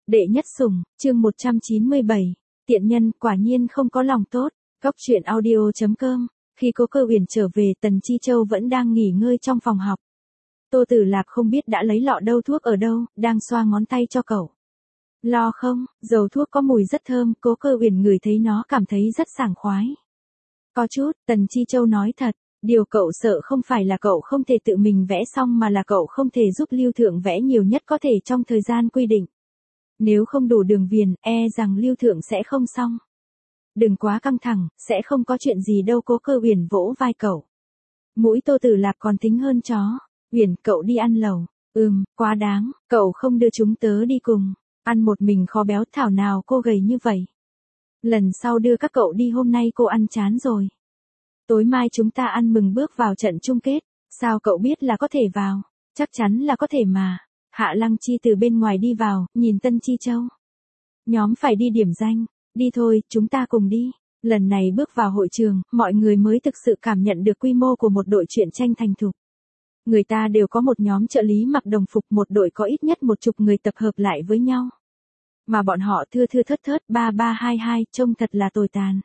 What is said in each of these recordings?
Đệ nhất sủng, chương 197. Tiện nhân quả nhiên không có lòng tốt. Góc truyện audio.com. Khi Cố Cơ Uyển trở về, Tần Chi Châu vẫn đang nghỉ ngơi trong phòng học. Tô Tử Lạc không biết đã lấy lọ đâu thuốc ở đâu, đang xoa ngón tay cho cậu. Lo không, dầu thuốc có mùi rất thơm, Cố Cơ Uyển ngửi thấy nó cảm thấy rất sảng khoái. Có chút, Tần Chi Châu nói thật, điều cậu sợ không phải là cậu không thể tự mình vẽ xong mà là cậu không thể giúp Lưu Thượng vẽ nhiều nhất có thể trong thời gian quy định. Nếu không đủ đường viền, rằng Lưu Thượng sẽ không xong. Đừng quá căng thẳng, sẽ không có chuyện gì đâu. Cố Cơ Uyển vỗ vai cậu. Mũi Tô Tử Lạc còn tính hơn chó. Uyển, cậu đi ăn lẩu. Quá đáng, cậu không đưa chúng tớ đi cùng. Ăn một mình khó béo, thảo nào cô gầy như vậy. Lần sau đưa các cậu đi, hôm nay cô ăn chán rồi. Tối mai chúng ta ăn mừng bước vào trận chung kết. Sao cậu biết là có thể vào? Chắc chắn là có thể mà. Hạ Lăng Chi từ bên ngoài đi vào, nhìn Tân Chi Châu. Nhóm phải đi điểm danh. Đi thôi, chúng ta cùng đi. Lần này bước vào hội trường, mọi người mới thực sự cảm nhận được quy mô của một đội truyện tranh thành thục. Người ta đều có một nhóm trợ lý mặc đồng phục, một đội có ít nhất 10 người tập hợp lại với nhau. Mà bọn họ thưa thưa thớt thớt 3322, trông thật là tồi tàn.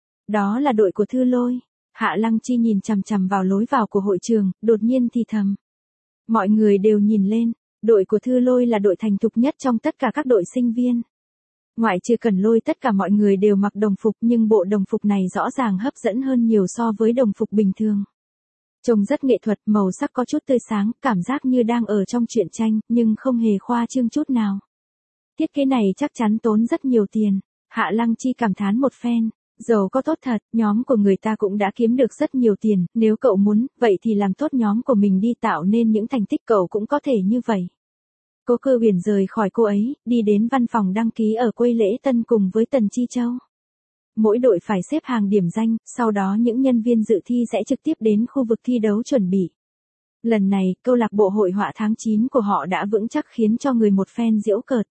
Đó là đội của Thư Lôi. Hạ Lăng Chi nhìn chằm chằm vào lối vào của hội trường, đột nhiên thì thầm. Mọi người đều nhìn lên, đội của Thư Lôi là đội thành thục nhất trong tất cả các đội sinh viên. Ngoại trừ Cẩn Lôi, tất cả mọi người đều mặc đồng phục, nhưng bộ đồng phục này rõ ràng hấp dẫn hơn nhiều so với đồng phục bình thường. Trông rất nghệ thuật, màu sắc có chút tươi sáng, cảm giác như đang ở trong truyện tranh, nhưng không hề khoa trương chút nào. Thiết kế này chắc chắn tốn rất nhiều tiền. Hạ Lăng Chi cảm thán một phen. Giàu có tốt thật, nhóm của người ta cũng đã kiếm được rất nhiều tiền, nếu cậu muốn, vậy thì làm tốt nhóm của mình đi, tạo nên những thành tích cậu cũng có thể như vậy. Cố Cơ Uyển rời khỏi cô ấy, đi đến văn phòng đăng ký ở quầy lễ tân cùng với Tần Chi Châu. Mỗi đội phải xếp hàng điểm danh, sau đó những nhân viên dự thi sẽ trực tiếp đến khu vực thi đấu chuẩn bị. Lần này, câu lạc bộ hội họa tháng 9 của họ đã vững chắc khiến cho người một phen giễu cợt.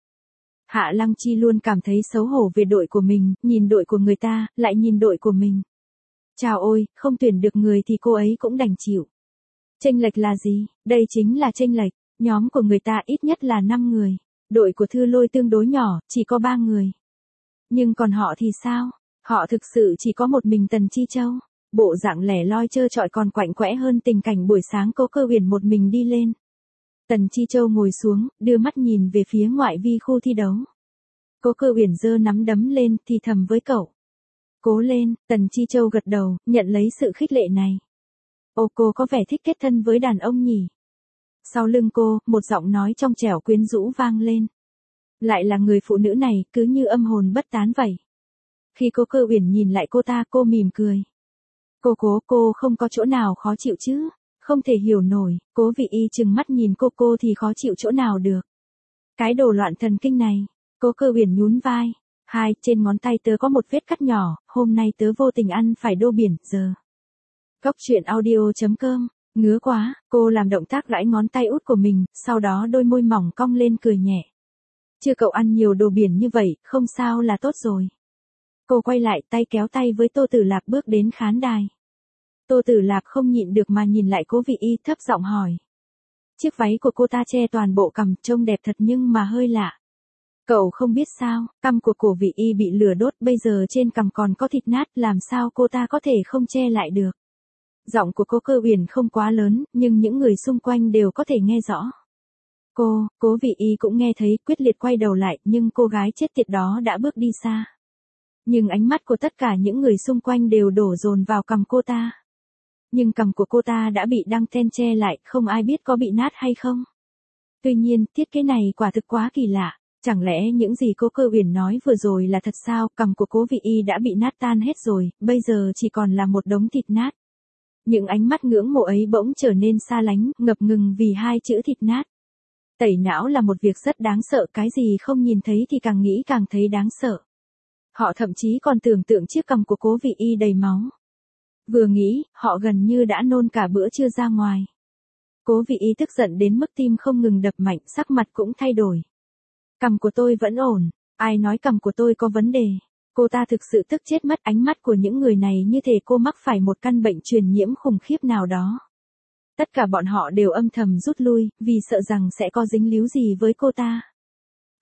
Hạ Lăng Chi luôn cảm thấy xấu hổ về đội của mình, nhìn đội của người ta, lại nhìn đội của mình. Chào ôi, không tuyển được người thì cô ấy cũng đành chịu. Chênh lệch là gì? Đây chính là chênh lệch. Nhóm của người ta ít nhất là 5 người. Đội của Thư Lôi tương đối nhỏ, chỉ có 3 người. Nhưng còn họ thì sao? Họ thực sự chỉ có một mình Tần Chi Châu. Bộ dạng lẻ loi trơ trọi còn quạnh quẽ hơn tình cảnh buổi sáng Cố Cơ Uyển một mình đi lên. Tần Chi Châu ngồi xuống, đưa mắt nhìn về phía ngoại vi khu thi đấu. Cố Cơ Uyển giơ nắm đấm lên, thì thầm với cậu. Cố lên, Tần Chi Châu gật đầu, nhận lấy sự khích lệ này. Ô, cô có vẻ thích kết thân với đàn ông nhỉ? Sau lưng cô, một giọng nói trong trẻo quyến rũ vang lên. Lại là người phụ nữ này, cứ như âm hồn bất tán vậy. Khi Cố Cơ Uyển nhìn lại cô ta, cô mỉm cười. Cô không có chỗ nào khó chịu chứ? Không thể hiểu nổi, Cố Vị Y trừng mắt nhìn cô thì khó chịu chỗ nào được. Cái đồ loạn thần kinh này. Cố Cơ Uyển nhún vai. Trên ngón tay tớ có một vết cắt nhỏ, hôm nay tớ vô tình ăn phải đô biển, giờ. Góc truyện audio.com. Ngứa quá, cô làm động tác gãi ngón tay út của mình, sau đó đôi môi mỏng cong lên cười nhẹ. Chưa cậu ăn nhiều đồ biển như vậy, không sao là tốt rồi. Cô quay lại, tay kéo tay với Tô Tử Lạc bước đến khán đài. Tô Tử Lạc không nhịn được mà nhìn lại Cố Vị Y, thấp giọng hỏi. Chiếc váy của cô ta che toàn bộ cằm, trông đẹp thật nhưng mà hơi lạ. Cậu không biết sao, cằm của Cố Vị Y bị lửa đốt, bây giờ trên cằm còn có thịt nát, làm sao cô ta có thể không che lại được. Giọng của Cố Cơ Uyển không quá lớn, nhưng những người xung quanh đều có thể nghe rõ. Cố Vị Y cũng nghe thấy, quyết liệt quay đầu lại, nhưng cô gái chết tiệt đó đã bước đi xa. Nhưng ánh mắt của tất cả những người xung quanh đều đổ dồn vào cằm cô ta. Nhưng cằm của cô ta đã bị đăng ten che lại, không ai biết có bị nát hay không. Tuy nhiên, thiết kế này quả thực quá kỳ lạ. Chẳng lẽ những gì Cố Cơ Uyển nói vừa rồi là thật sao? Cằm của Cố Vị Y đã bị nát tan hết rồi, bây giờ chỉ còn là một đống thịt nát. Những ánh mắt ngưỡng mộ ấy bỗng trở nên xa lánh, ngập ngừng vì 2 chữ thịt nát. Tẩy não là một việc rất đáng sợ, cái gì không nhìn thấy thì càng nghĩ càng thấy đáng sợ. Họ thậm chí còn tưởng tượng chiếc cằm của Cố Vị Y đầy máu. Vừa nghĩ, họ gần như đã nôn cả bữa trưa ra ngoài. Cố Vị Y tức giận đến mức tim không ngừng đập mạnh, sắc mặt cũng thay đổi. Cằm của tôi vẫn ổn, ai nói cằm của tôi có vấn đề. Cô ta thực sự tức chết mất, ánh mắt của những người này như thể cô mắc phải một căn bệnh truyền nhiễm khủng khiếp nào đó. Tất cả bọn họ đều âm thầm rút lui, vì sợ rằng sẽ có dính líu gì với cô ta.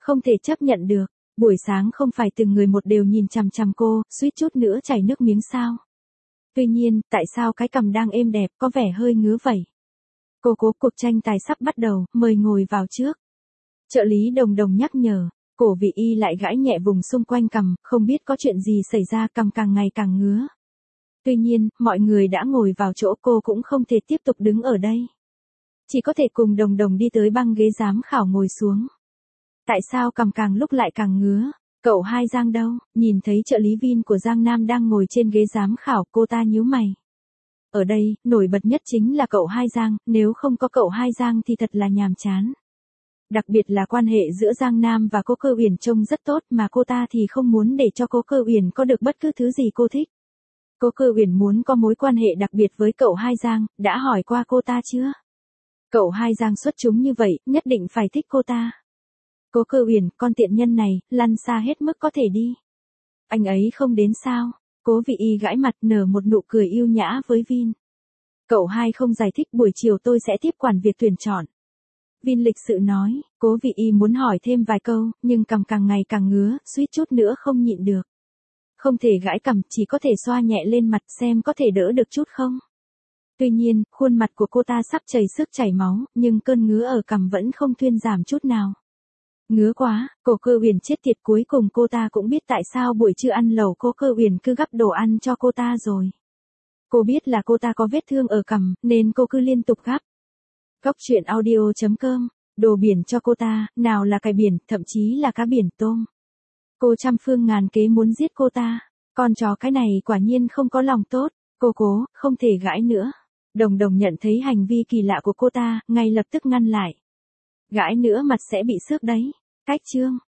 Không thể chấp nhận được. Buổi sáng không phải từng người một đều nhìn chằm chằm cô, suýt chút nữa chảy nước miếng sao. Tuy nhiên, tại sao cái cằm đang êm đẹp có vẻ hơi ngứa vậy? Cô cố, cuộc tranh tài sắp bắt đầu, mời ngồi vào trước. Trợ lý Đồng Đồng nhắc nhở, cổ vị y lại gãi nhẹ vùng xung quanh cằm, không biết có chuyện gì xảy ra, cằm càng ngày càng ngứa. Tuy nhiên, mọi người đã ngồi vào chỗ, cô cũng không thể tiếp tục đứng ở đây. Chỉ có thể cùng Đồng Đồng đi tới băng ghế giám khảo ngồi xuống. Tại sao cằm càng lúc lại càng ngứa? Cậu hai Giang đâu? Nhìn thấy trợ lý Vin của Giang Nam đang ngồi trên ghế giám khảo, cô ta nhíu mày. Ở đây, nổi bật nhất chính là cậu hai Giang, nếu không có cậu hai Giang thì thật là nhàm chán. Đặc biệt là quan hệ giữa Giang Nam và cô Cơ Uyển trông rất tốt mà cô ta thì không muốn để cho cô Cơ Uyển có được bất cứ thứ gì cô thích. Cô Cơ Uyển muốn có mối quan hệ đặc biệt với cậu hai Giang, đã hỏi qua cô ta chưa? Cậu hai Giang xuất chúng như vậy, nhất định phải thích cô ta. Cô Cơ Uyển, con tiện nhân này, lăn xa hết mức có thể đi. Anh ấy không đến sao? Cố vị y gãi mặt nở một nụ cười yêu nhã với Vin. Cậu hai không giải thích, buổi chiều tôi sẽ tiếp quản việc tuyển chọn. Vin lịch sự nói, cố vị y muốn hỏi thêm vài câu, nhưng cằm càng ngày càng ngứa, suýt chút nữa không nhịn được. Không thể gãi cằm, chỉ có thể xoa nhẹ lên mặt xem có thể đỡ được chút không. Tuy nhiên, khuôn mặt của cô ta sắp chảy xước chảy máu, nhưng cơn ngứa ở cằm vẫn không thuyên giảm chút nào. Ngứa quá, cô Cơ Uyển chết tiệt, cuối cùng cô ta cũng biết tại sao buổi trưa ăn lẩu cô Cơ Uyển cứ gắp đồ ăn cho cô ta rồi. Cô biết là cô ta có vết thương ở cằm, nên cô cứ liên tục gắp. Góc truyện audio.com, đồ biển cho cô ta, nào là cải biển, thậm chí là cá biển tôm. Cô trăm phương ngàn kế muốn giết cô ta, con chó cái này quả nhiên không có lòng tốt, cô cố, không thể gãi nữa. Đồng Đồng nhận thấy hành vi kỳ lạ của cô ta, ngay lập tức ngăn lại. Gãi nữa mặt sẽ bị xước đấy. Cách chương.